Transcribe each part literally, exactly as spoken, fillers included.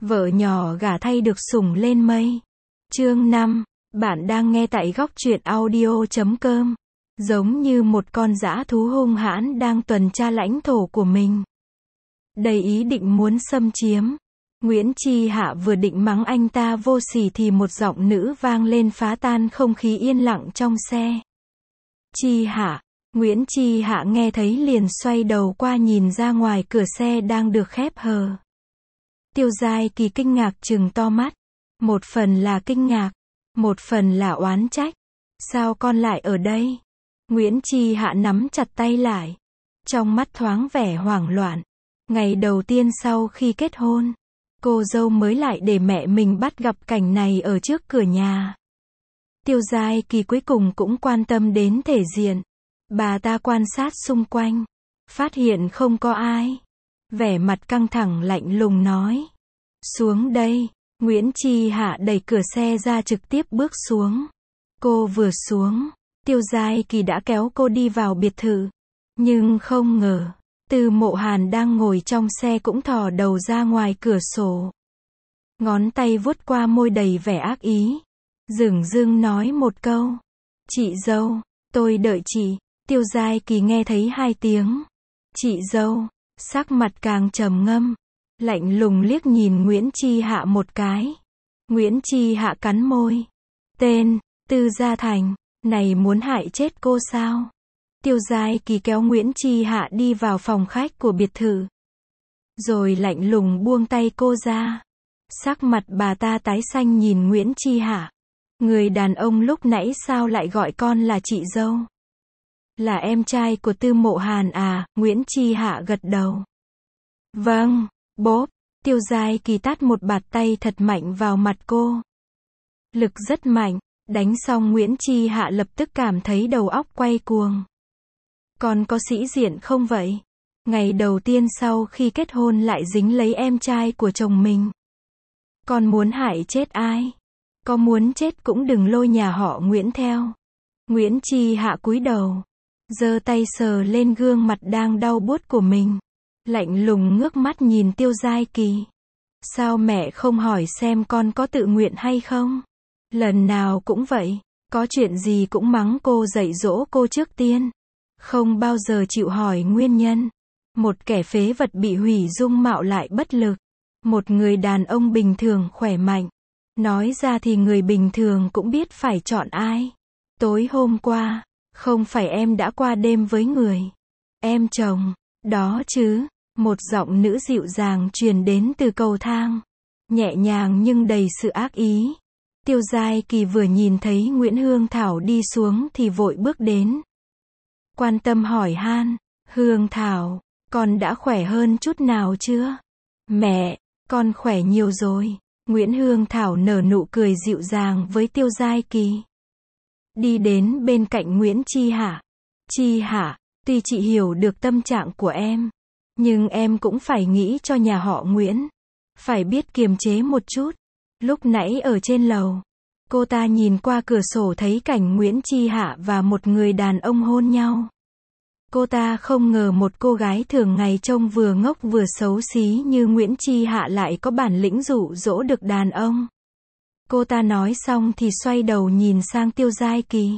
Vợ nhỏ gả thay được sủng lên mây. Chương năm, bạn đang nghe tại góc truyện audio chấm com. Giống như một con dã thú hung hãn đang tuần tra lãnh thổ của mình. Đầy ý định muốn xâm chiếm. Nguyễn Chi Hạ vừa định mắng anh ta vô sỉ thì một giọng nữ vang lên phá tan không khí yên lặng trong xe. Chi Hạ. Nguyễn Chi Hạ nghe thấy liền xoay đầu qua nhìn ra ngoài cửa xe đang được khép hờ. Tiêu Giai Kỳ kinh ngạc trừng to mắt. Một phần là kinh ngạc, một phần là oán trách. Sao con lại ở đây? Nguyễn Chi Hạ nắm chặt tay lại. Trong mắt thoáng vẻ hoảng loạn. Ngày đầu tiên sau khi kết hôn, cô dâu mới lại để mẹ mình bắt gặp cảnh này ở trước cửa nhà. Tiêu Giai Kỳ cuối cùng cũng quan tâm đến thể diện. Bà ta quan sát xung quanh, phát hiện không có ai. Vẻ mặt căng thẳng lạnh lùng nói. Xuống đây. Nguyễn Chi Hạ đẩy cửa xe ra trực tiếp bước xuống. Cô vừa xuống, Tiêu Giai Kỳ đã kéo cô đi vào biệt thự. Nhưng không ngờ, Tư Mộ Hàn đang ngồi trong xe cũng thò đầu ra ngoài cửa sổ. Ngón tay vuốt qua môi đầy vẻ ác ý. Dửng dưng nói một câu. Chị dâu, tôi đợi chị. Tiêu Giai Kỳ nghe thấy hai tiếng. Chị dâu, sắc mặt càng trầm ngâm. Lạnh lùng liếc nhìn Nguyễn Chi Hạ một cái. Nguyễn Chi Hạ cắn môi. Tên, Tư Gia Thành, này muốn hại chết cô sao? Tiêu Giai Kỳ kéo Nguyễn Chi Hạ đi vào phòng khách của biệt thự. Rồi lạnh lùng buông tay cô ra. Sắc mặt bà ta tái xanh nhìn Nguyễn Chi Hạ. Người đàn ông lúc nãy sao lại gọi con là chị dâu? Là em trai của Tư Mộ Hàn à? Nguyễn Chi Hạ gật đầu. Vâng. Bốp, Tiêu Giai Kỳ tát một bạt tay thật mạnh vào mặt cô. Lực rất mạnh, đánh xong Nguyễn Chi Hạ lập tức cảm thấy đầu óc quay cuồng. Con có sĩ diện không vậy? Ngày đầu tiên sau khi kết hôn lại dính lấy em trai của chồng mình. Con muốn hại chết ai? Có muốn chết cũng đừng lôi nhà họ Nguyễn theo. Nguyễn Chi Hạ cúi đầu, giơ tay sờ lên gương mặt đang đau buốt của mình. Lạnh lùng ngước mắt nhìn Tiêu Giai Kỳ. Sao mẹ không hỏi xem con có tự nguyện hay không? Lần nào cũng vậy, có chuyện gì cũng mắng cô dạy dỗ cô trước tiên. Không bao giờ chịu hỏi nguyên nhân. Một kẻ phế vật bị hủy dung mạo lại bất lực. Một người đàn ông bình thường khỏe mạnh. Nói ra thì người bình thường cũng biết phải chọn ai. Tối hôm qua, không phải em đã qua đêm với người em chồng đó chứ? Một giọng nữ dịu dàng truyền đến từ cầu thang. Nhẹ nhàng nhưng đầy sự ác ý. Tiêu Giai Kỳ vừa nhìn thấy Nguyễn Hương Thảo đi xuống thì vội bước đến. Quan tâm hỏi han. Hương Thảo, con đã khỏe hơn chút nào chưa? Mẹ, con khỏe nhiều rồi. Nguyễn Hương Thảo nở nụ cười dịu dàng với Tiêu Giai Kỳ. Đi đến bên cạnh Nguyễn Chi Hạ. Chi Hạ, tuy chị hiểu được tâm trạng của em, nhưng em cũng phải nghĩ cho nhà họ Nguyễn. Phải biết kiềm chế một chút. Lúc nãy ở trên lầu, cô ta nhìn qua cửa sổ thấy cảnh Nguyễn Chi Hạ và một người đàn ông hôn nhau. Cô ta không ngờ một cô gái thường ngày trông vừa ngốc vừa xấu xí như Nguyễn Chi Hạ lại có bản lĩnh dụ dỗ được đàn ông. Cô ta nói xong thì xoay đầu nhìn sang Tiêu Giai Kỳ.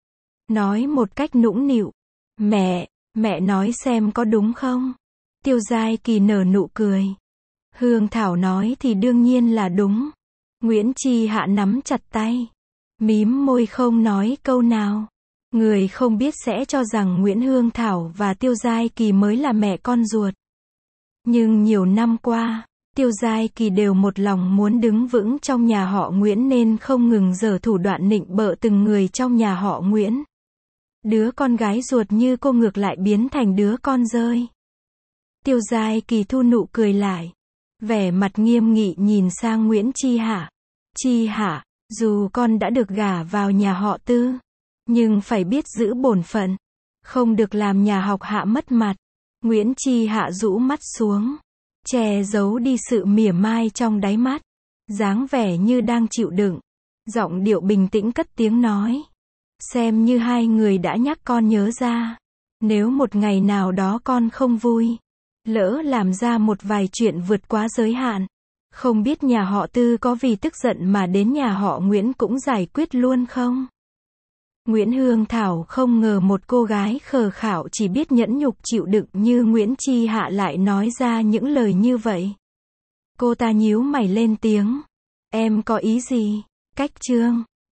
Nói một cách nũng nịu. Mẹ, mẹ nói xem có đúng không? Tiêu Giai Kỳ nở nụ cười. Hương Thảo nói thì đương nhiên là đúng. Nguyễn Chi Hạ nắm chặt tay, mím môi không nói câu nào. Người không biết sẽ cho rằng Nguyễn Hương Thảo và Tiêu Giai Kỳ mới là mẹ con ruột. Nhưng nhiều năm qua, Tiêu Giai Kỳ đều một lòng muốn đứng vững trong nhà họ Nguyễn nên không ngừng giở thủ đoạn nịnh bợ từng người trong nhà họ Nguyễn. Đứa con gái ruột như cô ngược lại biến thành đứa con rơi. Tiêu Giai Kỳ thu nụ cười lại. Vẻ mặt nghiêm nghị nhìn sang Nguyễn Chi Hạ. Chi Hạ, dù con đã được gả vào nhà họ Tư, nhưng phải biết giữ bổn phận. Không được làm nhà học Hạ mất mặt. Nguyễn Chi Hạ rũ mắt xuống, che giấu đi sự mỉa mai trong đáy mắt. Dáng vẻ như đang chịu đựng. Giọng điệu bình tĩnh cất tiếng nói. Xem như hai người đã nhắc con nhớ ra. Nếu một ngày nào đó con không vui, lỡ làm ra một vài chuyện vượt quá giới hạn, Không biết nhà họ Tư có vì tức giận mà đến nhà họ Nguyễn cũng giải quyết luôn không? Nguyễn Hương Thảo không ngờ một cô gái khờ khạo chỉ biết nhẫn nhục chịu đựng như Nguyễn Chi Hạ lại nói ra những lời như vậy. Cô ta nhíu mày lên tiếng. Em có ý gì? Cách Trương